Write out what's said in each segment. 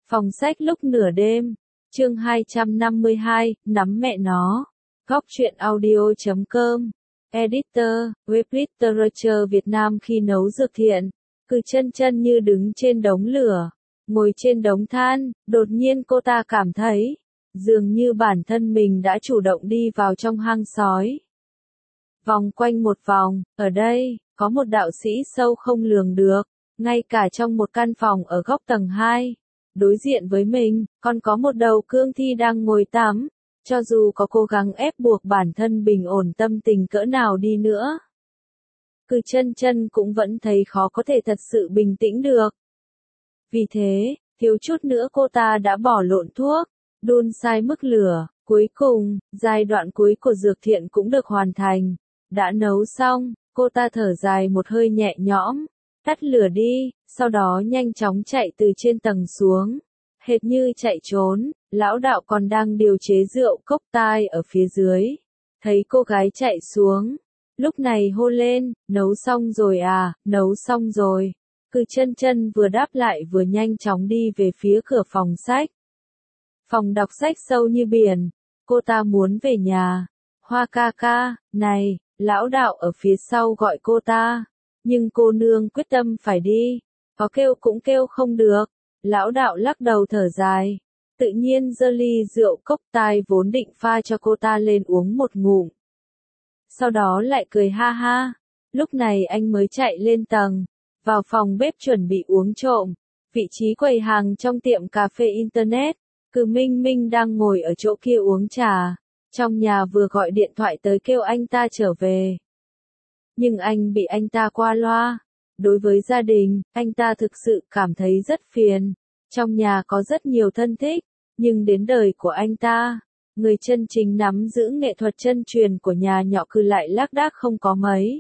Phòng sách lúc nửa đêm, chương 252, nắm mẹ nó. Góc truyện audio.com. Editor, web literature Việt Nam. Khi nấu dược thiện, cứ chân chân như đứng trên đống lửa, ngồi trên đống than, đột nhiên cô ta cảm thấy, dường như bản thân mình đã chủ động đi vào trong hang sói. Vòng quanh một vòng, ở đây, có một đạo sĩ sâu không lường được, ngay cả trong một căn phòng ở góc tầng 2. Đối diện với mình, còn có một đầu cương thi đang ngồi tắm, cho dù có cố gắng ép buộc bản thân bình ổn tâm tình cỡ nào đi nữa. Cứ chân chân cũng vẫn thấy khó có thể thật sự bình tĩnh được. Vì thế, thiếu chút nữa cô ta đã bỏ lộn thuốc, đun sai mức lửa, cuối cùng, giai đoạn cuối của dược thiện cũng được hoàn thành. Đã nấu xong, cô ta thở dài một hơi nhẹ nhõm, tắt lửa đi, sau đó nhanh chóng chạy từ trên tầng xuống. Hệt như chạy trốn, lão đạo còn đang điều chế rượu cốc tai ở phía dưới. Thấy cô gái chạy xuống, lúc này hô lên, nấu xong rồi à, nấu xong rồi. Cứ chân chân vừa đáp lại vừa nhanh chóng đi về phía cửa phòng sách. Phòng đọc sách sâu như biển, cô ta muốn về nhà. Hoa ca ca, này, lão đạo ở phía sau gọi cô ta. Nhưng cô nương quyết tâm phải đi, có kêu cũng kêu không được. Lão đạo lắc đầu thở dài, tự nhiên giơ ly rượu cốc tai vốn định pha cho cô ta lên uống một ngụm. Sau đó lại cười ha ha, lúc này anh mới chạy lên tầng, vào phòng bếp chuẩn bị uống trộm. Vị trí quầy hàng trong tiệm cà phê Internet, Cứ Minh Minh đang ngồi ở chỗ kia uống trà, trong nhà vừa gọi điện thoại tới kêu anh ta trở về. Nhưng anh bị anh ta qua loa. Đối với gia đình, anh ta thực sự cảm thấy rất phiền. Trong nhà có rất nhiều thân thích, nhưng đến đời của anh ta, người chân chính nắm giữ nghệ thuật chân truyền của nhà nhỏ cứ lại lác đác không có mấy.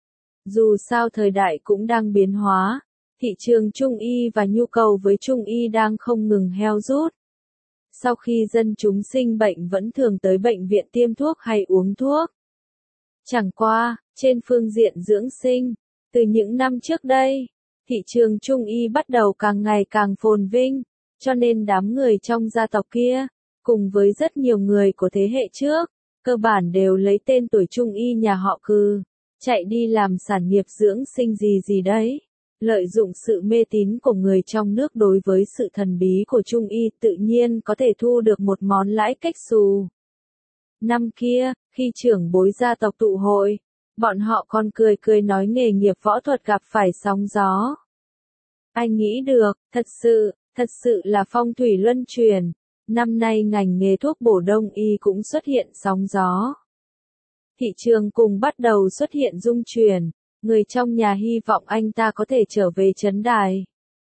Dù sao thời đại cũng đang biến hóa, thị trường trung y và nhu cầu với trung y đang không ngừng heo rút. Sau khi dân chúng sinh bệnh vẫn thường tới bệnh viện tiêm thuốc hay uống thuốc. Chẳng qua, trên phương diện dưỡng sinh, từ những năm trước đây, thị trường trung y bắt đầu càng ngày càng phồn vinh, cho nên đám người trong gia tộc kia, cùng với rất nhiều người của thế hệ trước, cơ bản đều lấy tên tuổi trung y nhà họ Cừ, chạy đi làm sản nghiệp dưỡng sinh gì gì đấy. Lợi dụng sự mê tín của người trong nước đối với sự thần bí của trung y tự nhiên có thể thu được một món lãi cách xù. Năm kia, khi trưởng bối gia tộc tụ hội, bọn họ còn cười cười nói nghề nghiệp võ thuật gặp phải sóng gió. Ai nghĩ được, thật sự là phong thủy luân chuyển. Năm nay ngành nghề thuốc bổ đông y cũng xuất hiện sóng gió. Thị trường cùng bắt đầu xuất hiện rung chuyển, người trong nhà hy vọng anh ta có thể trở về trấn đài.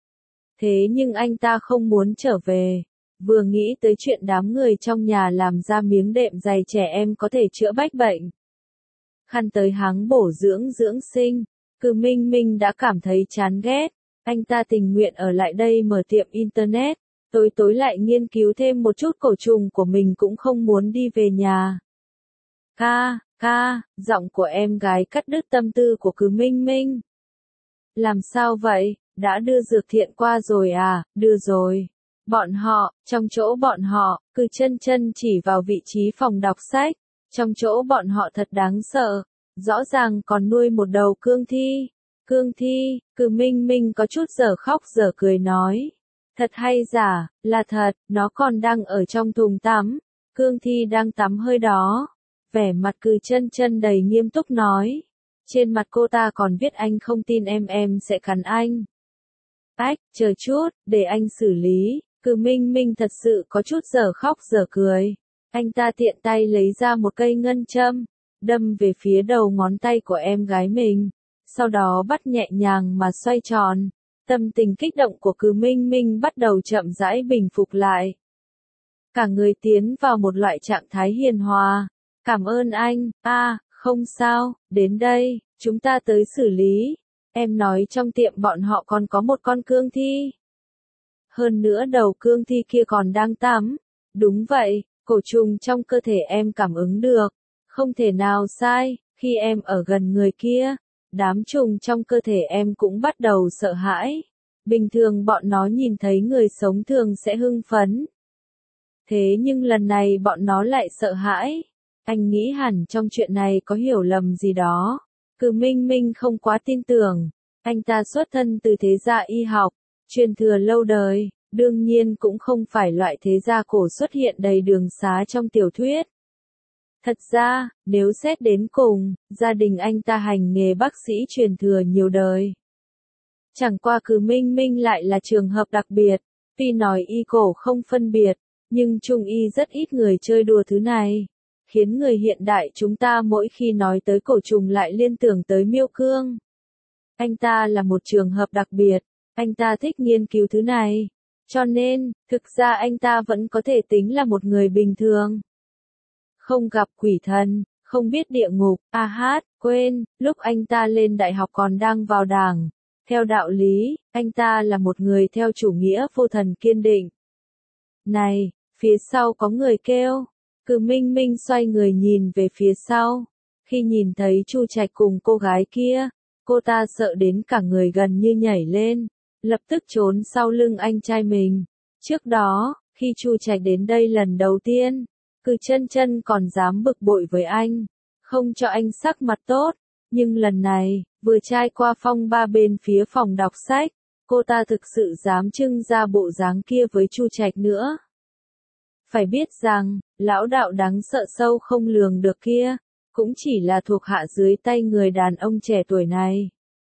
Thế nhưng anh ta không muốn trở về. Vừa nghĩ tới chuyện đám người trong nhà làm ra miếng đệm dày trẻ em có thể chữa bách bệnh, khăn tới háng bổ dưỡng sinh, Cứ Minh Minh đã cảm thấy chán ghét. Anh ta tình nguyện ở lại đây mở tiệm Internet, tối lại nghiên cứu thêm một chút cổ trùng của mình cũng không muốn đi về nhà. Ca, giọng của em gái cắt đứt tâm tư của Cứ Minh Minh. Làm sao vậy, đã đưa dược thiện qua rồi à, đưa rồi. Trong chỗ bọn họ, Cứ chân chân chỉ vào vị trí phòng đọc sách. Trong chỗ bọn họ thật đáng sợ, rõ ràng còn nuôi một đầu cương thi. Cứ Minh Minh có chút dở khóc dở cười nói. Thật hay giả, là thật, nó còn đang ở trong thùng tắm. Cương thi đang tắm hơi đó. Vẻ mặt Cứ chân chân đầy nghiêm túc nói. Trên mặt cô ta còn viết anh không tin em sẽ cắn anh. Chờ chút, để anh xử lý. Cứ Minh Minh thật sự có chút dở khóc dở cười. Anh ta tiện tay lấy ra một cây ngân châm, đâm về phía đầu ngón tay của em gái mình. Sau đó bắt nhẹ nhàng mà xoay tròn. Tâm tình kích động của Cứ Minh Minh bắt đầu chậm rãi bình phục lại. Cả người tiến vào một loại trạng thái hiền hòa. Cảm ơn anh, không sao, đến đây, chúng ta tới xử lý. Em nói trong tiệm bọn họ còn có một con cương thi. Hơn nữa đầu cương thi kia còn đang tắm. Đúng vậy, cổ trùng trong cơ thể em cảm ứng được. Không thể nào sai, khi em ở gần người kia, đám trùng trong cơ thể em cũng bắt đầu sợ hãi. Bình thường bọn nó nhìn thấy người sống thường sẽ hưng phấn. Thế nhưng lần này bọn nó lại sợ hãi. Anh nghĩ hẳn trong chuyện này có hiểu lầm gì đó. Cử Minh Minh không quá tin tưởng. Anh ta xuất thân từ thế gia y học, truyền thừa lâu đời, đương nhiên cũng không phải loại thế gia cổ xuất hiện đầy đường xá trong tiểu thuyết. Thật ra, nếu xét đến cùng, gia đình anh ta hành nghề bác sĩ truyền thừa nhiều đời. Chẳng qua Cử Minh Minh lại là trường hợp đặc biệt, tuy nói y cổ không phân biệt, nhưng trung y rất ít người chơi đùa thứ này, khiến người hiện đại chúng ta mỗi khi nói tới cổ trùng lại liên tưởng tới miêu cương. Anh ta là một trường hợp đặc biệt, anh ta thích nghiên cứu thứ này, cho nên, thực ra anh ta vẫn có thể tính là một người bình thường. Không gặp quỷ thần, không biết địa ngục, quên, lúc anh ta lên đại học còn đang vào đảng. Theo đạo lý, anh ta là một người theo chủ nghĩa vô thần kiên định. Này, phía sau có người kêu. Cử Minh Minh xoay người nhìn về phía sau. Khi nhìn thấy Chu Trạch cùng cô gái kia, cô ta sợ đến cả người gần như nhảy lên, lập tức trốn sau lưng anh trai mình. Trước đó, khi Chu Trạch đến đây lần đầu tiên, Cử Chân Chân còn dám bực bội với anh, không cho anh sắc mặt tốt, nhưng lần này, vừa trải qua phong ba bên phía phòng đọc sách, cô ta thực sự dám trưng ra bộ dáng kia với Chu Trạch nữa. Phải biết rằng, lão đạo đáng sợ sâu không lường được kia, cũng chỉ là thuộc hạ dưới tay người đàn ông trẻ tuổi này.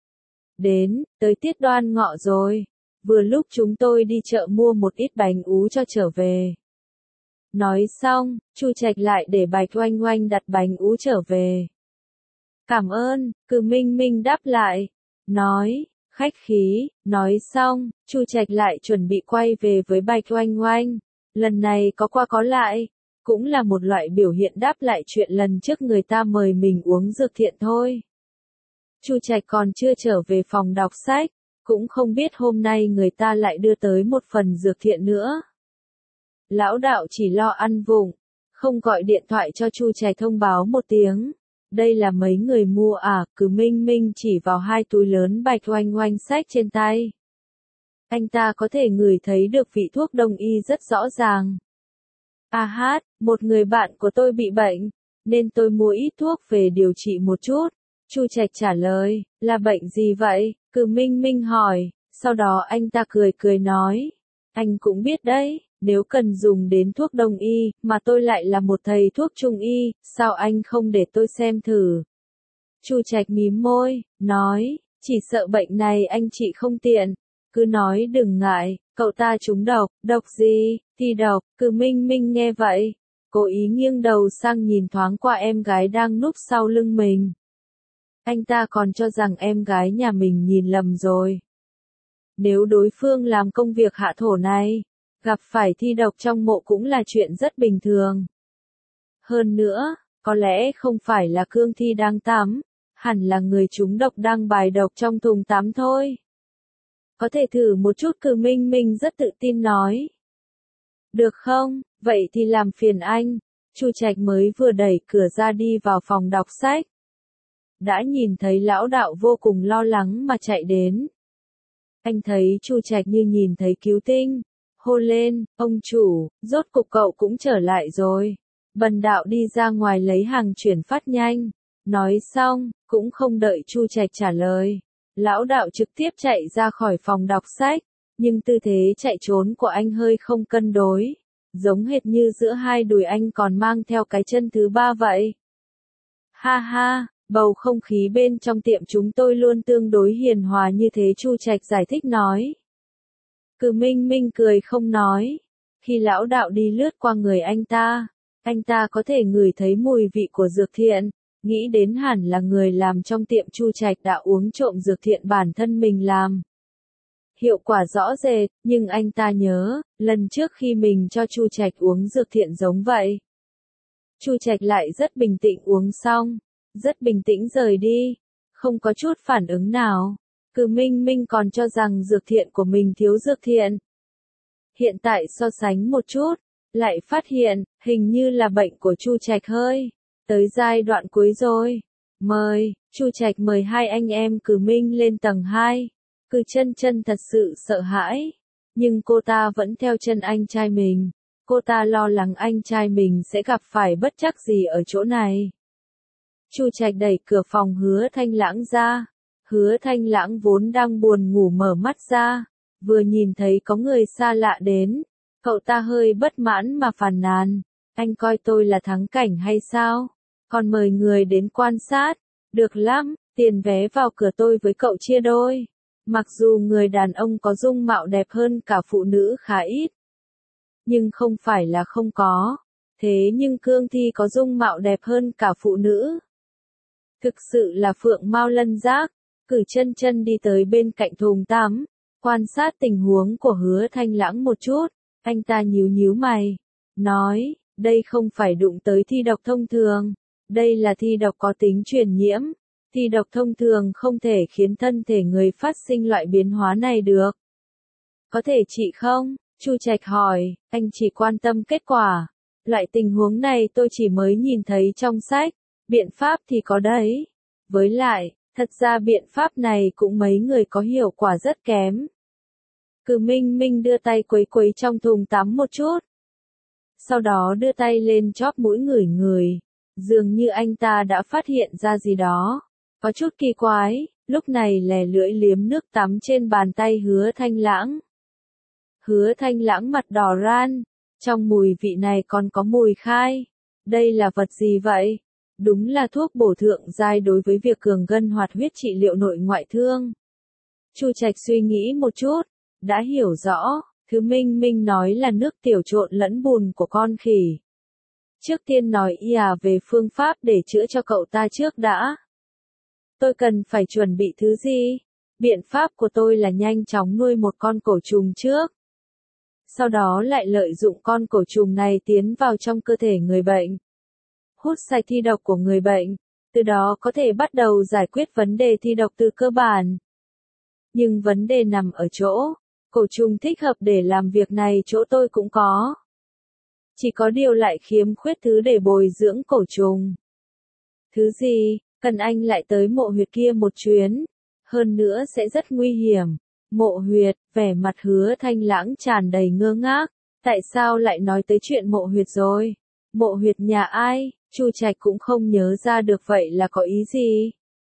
Tới tiết Đoan Ngọ rồi, vừa lúc chúng tôi đi chợ mua một ít bánh ú cho trở về. Nói xong, Chu Trạch lại để Bạch Oanh Oanh đặt bánh ú trở về. Cảm ơn, Cử Minh Minh đáp lại, nói, khách khí, nói xong, Chu Trạch lại chuẩn bị quay về với Bạch Oanh Oanh, lần này có qua có lại, cũng là một loại biểu hiện đáp lại chuyện lần trước người ta mời mình uống dược thiện thôi. Chu Trạch còn chưa trở về phòng đọc sách, cũng không biết hôm nay người ta lại đưa tới một phần dược thiện nữa. Lão đạo chỉ lo ăn vụng, không gọi điện thoại cho Chu Trạch thông báo một tiếng. Đây là mấy người mua à? Cử Minh Minh chỉ vào hai túi lớn Bạch Oanh Oanh xách trên tay. Anh ta có thể ngửi thấy được vị thuốc đông y rất rõ ràng. Một người bạn của tôi bị bệnh, nên tôi mua ít thuốc về điều trị một chút. Chu Trạch trả lời, là bệnh gì vậy? Cử Minh Minh hỏi, sau đó anh ta cười cười nói, anh cũng biết đấy, nếu cần dùng đến thuốc đông y, mà tôi lại là một thầy thuốc trung y, sao anh không để tôi xem thử? Chu Trạch mím môi, nói, chỉ sợ bệnh này anh chị không tiện, cứ nói đừng ngại, cậu ta trúng độc, độc gì, thì độc. Cử Minh Minh nghe vậy, cố ý nghiêng đầu sang nhìn thoáng qua em gái đang núp sau lưng mình. Anh ta còn cho rằng em gái nhà mình nhìn lầm rồi. Nếu đối phương làm công việc hạ thổ này, gặp phải thi độc trong mộ cũng là chuyện rất bình thường. Hơn nữa, có lẽ không phải là cương thi đang tắm, hẳn là người trúng độc đang bài độc trong thùng tắm thôi. Có thể thử một chút. Cử Minh Minh rất tự tin nói. Được không, vậy thì làm phiền anh. Chu Trạch mới vừa đẩy cửa ra đi vào phòng đọc sách. Đã nhìn thấy lão đạo vô cùng lo lắng mà chạy đến. Anh thấy Chu Trạch như nhìn thấy cứu tinh, hô lên, ông chủ, rốt cục cậu cũng trở lại rồi. Bần đạo đi ra ngoài lấy hàng chuyển phát nhanh. Nói xong, cũng không đợi Chu Trạch trả lời. Lão đạo trực tiếp chạy ra khỏi phòng đọc sách, nhưng tư thế chạy trốn của anh hơi không cân đối, giống hệt như giữa hai đùi anh còn mang theo cái chân thứ ba vậy. Ha ha, bầu không khí bên trong tiệm chúng tôi luôn tương đối hiền hòa như thế, Chu Trạch giải thích nói. Cử Minh Minh cười không nói. Khi lão đạo đi lướt qua người anh ta có thể ngửi thấy mùi vị của dược thiện, nghĩ đến hẳn là người làm trong tiệm Chu Trạch đã uống trộm dược thiện bản thân mình làm. Hiệu quả rõ rệt, nhưng anh ta nhớ, lần trước khi mình cho Chu Trạch uống dược thiện giống vậy. Chu Trạch lại rất bình tĩnh uống xong, rất bình tĩnh rời đi, không có chút phản ứng nào. Cử Minh Minh còn cho rằng dược thiện của mình thiếu dược thiện. Hiện tại so sánh một chút, lại phát hiện, hình như là bệnh của Chu Trạch hơi tới giai đoạn cuối rồi. Chu Trạch mời hai anh em Cử Minh lên tầng 2. Cử chân chân thật sự sợ hãi. Nhưng cô ta vẫn theo chân anh trai mình. Cô ta lo lắng anh trai mình sẽ gặp phải bất trắc gì ở chỗ này. Chu Trạch đẩy cửa phòng Hứa Thanh Lãng ra. Hứa Thanh Lãng vốn đang buồn ngủ mở mắt ra. Vừa nhìn thấy có người xa lạ đến. Cậu ta hơi bất mãn mà phàn nàn. Anh coi tôi là thắng cảnh hay sao? Còn mời người đến quan sát. Được lắm, tiền vé vào cửa tôi với cậu chia đôi. Mặc dù người đàn ông có dung mạo đẹp hơn cả phụ nữ khá ít. Nhưng không phải là không có. Thế nhưng Cương Thi có dung mạo đẹp hơn cả phụ nữ. Thực sự là phượng mao lân giác. Cử chân chân đi tới bên cạnh thùng tắm. Quan sát tình huống của Hứa Thanh Lãng một chút. Anh ta nhíu nhíu mày. Nói, đây không phải đụng tới thi độc thông thường. Đây là thi độc có tính truyền nhiễm. Thi độc thông thường không thể khiến thân thể người phát sinh loại biến hóa này được. Có thể trị không? Chu Trạch hỏi, anh chỉ quan tâm kết quả. Loại tình huống này tôi chỉ mới nhìn thấy trong sách. Biện pháp thì có đấy. Với lại, thật ra biện pháp này cũng mấy người có hiệu quả rất kém. Cử Minh Minh đưa tay quấy quấy trong thùng tắm một chút. Sau đó đưa tay lên chóp mũi ngửi ngửi. Dường như anh ta đã phát hiện ra gì đó. Có chút kỳ quái, lúc này lè lưỡi liếm nước tắm trên bàn tay Hứa Thanh Lãng. Hứa Thanh Lãng mặt đỏ ran. Trong mùi vị này còn có mùi khai. Đây là vật gì vậy? Đúng là thuốc bổ thượng giai đối với việc cường gân hoạt huyết trị liệu nội ngoại thương. Chu Trạch suy nghĩ một chút. Đã hiểu rõ, thứ Minh Minh nói là nước tiểu trộn lẫn bùn của con khỉ. Trước tiên nói về phương pháp để chữa cho cậu ta trước đã. Tôi cần phải chuẩn bị thứ gì? Biện pháp của tôi là nhanh chóng nuôi một con cổ trùng trước. Sau đó lại lợi dụng con cổ trùng này tiến vào trong cơ thể người bệnh. Hút sạch thi độc của người bệnh. Từ đó có thể bắt đầu giải quyết vấn đề thi độc từ cơ bản. Nhưng vấn đề nằm ở chỗ, cổ trùng thích hợp để làm việc này chỗ tôi cũng có. Chỉ có điều lại khiếm khuyết thứ để bồi dưỡng cổ trùng. Thứ gì? Cần anh lại tới mộ huyệt kia một chuyến. Hơn nữa sẽ rất nguy hiểm. Mộ huyệt, vẻ mặt Hứa Thanh Lãng tràn đầy ngơ ngác. Tại sao lại nói tới chuyện mộ huyệt rồi? Mộ huyệt nhà ai? Chu Trạch cũng không nhớ ra được vậy là có ý gì.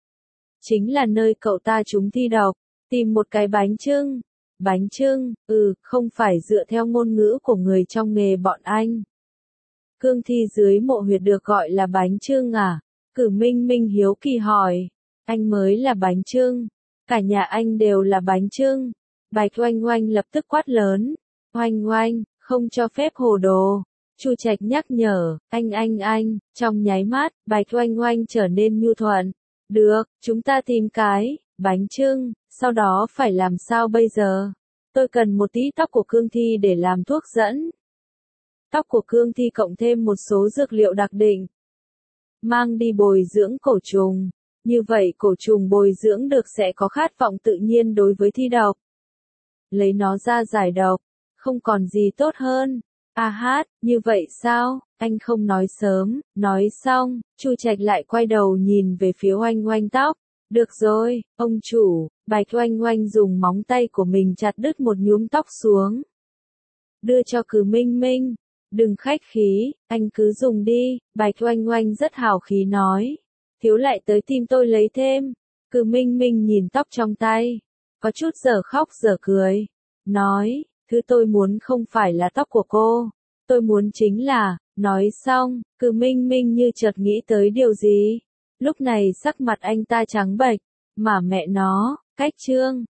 Chính là nơi cậu ta trúng thi độc. Tìm một cái bánh chưng. Bánh chưng, không phải dựa theo ngôn ngữ của người trong nghề bọn anh. Cương thi dưới mộ huyệt được gọi là bánh chưng à? Cử Minh Minh hiếu kỳ hỏi. Anh mới là bánh chưng. Cả nhà anh đều là bánh chưng. Bạch Oanh Oanh lập tức quát lớn. Oanh Oanh, không cho phép hồ đồ. Chu Trạch nhắc nhở, anh, trong nháy mắt, Bạch Oanh Oanh trở nên nhu thuận. Được, chúng ta tìm cái bánh chưng, sau đó phải làm sao bây giờ? Tôi cần một tí tóc của Cương Thi để làm thuốc dẫn. Tóc của Cương Thi cộng thêm một số dược liệu đặc định. Mang đi bồi dưỡng cổ trùng. Như vậy cổ trùng bồi dưỡng được sẽ có khát vọng tự nhiên đối với thi độc. Lấy nó ra giải độc. Không còn gì tốt hơn. Như vậy sao? Anh không nói sớm. Nói xong, Chu Trạch lại quay đầu nhìn về phía Oanh Oanh tóc. Được rồi, ông chủ. Bạch Oanh Oanh dùng móng tay của mình chặt đứt một nhúm tóc xuống. Đưa cho Cử Minh Minh. Đừng khách khí, anh cứ dùng đi. Bạch Oanh Oanh rất hào khí nói. Thiếu lại tới tìm tôi lấy thêm. Cử Minh Minh nhìn tóc trong tay. Có chút giờ khóc giờ cười. Nói, thứ tôi muốn không phải là tóc của cô. Tôi muốn chính là, nói xong, Cử Minh Minh như chợt nghĩ tới điều gì. Lúc này sắc mặt anh ta trắng bệch. Mà mẹ nó, cách trương.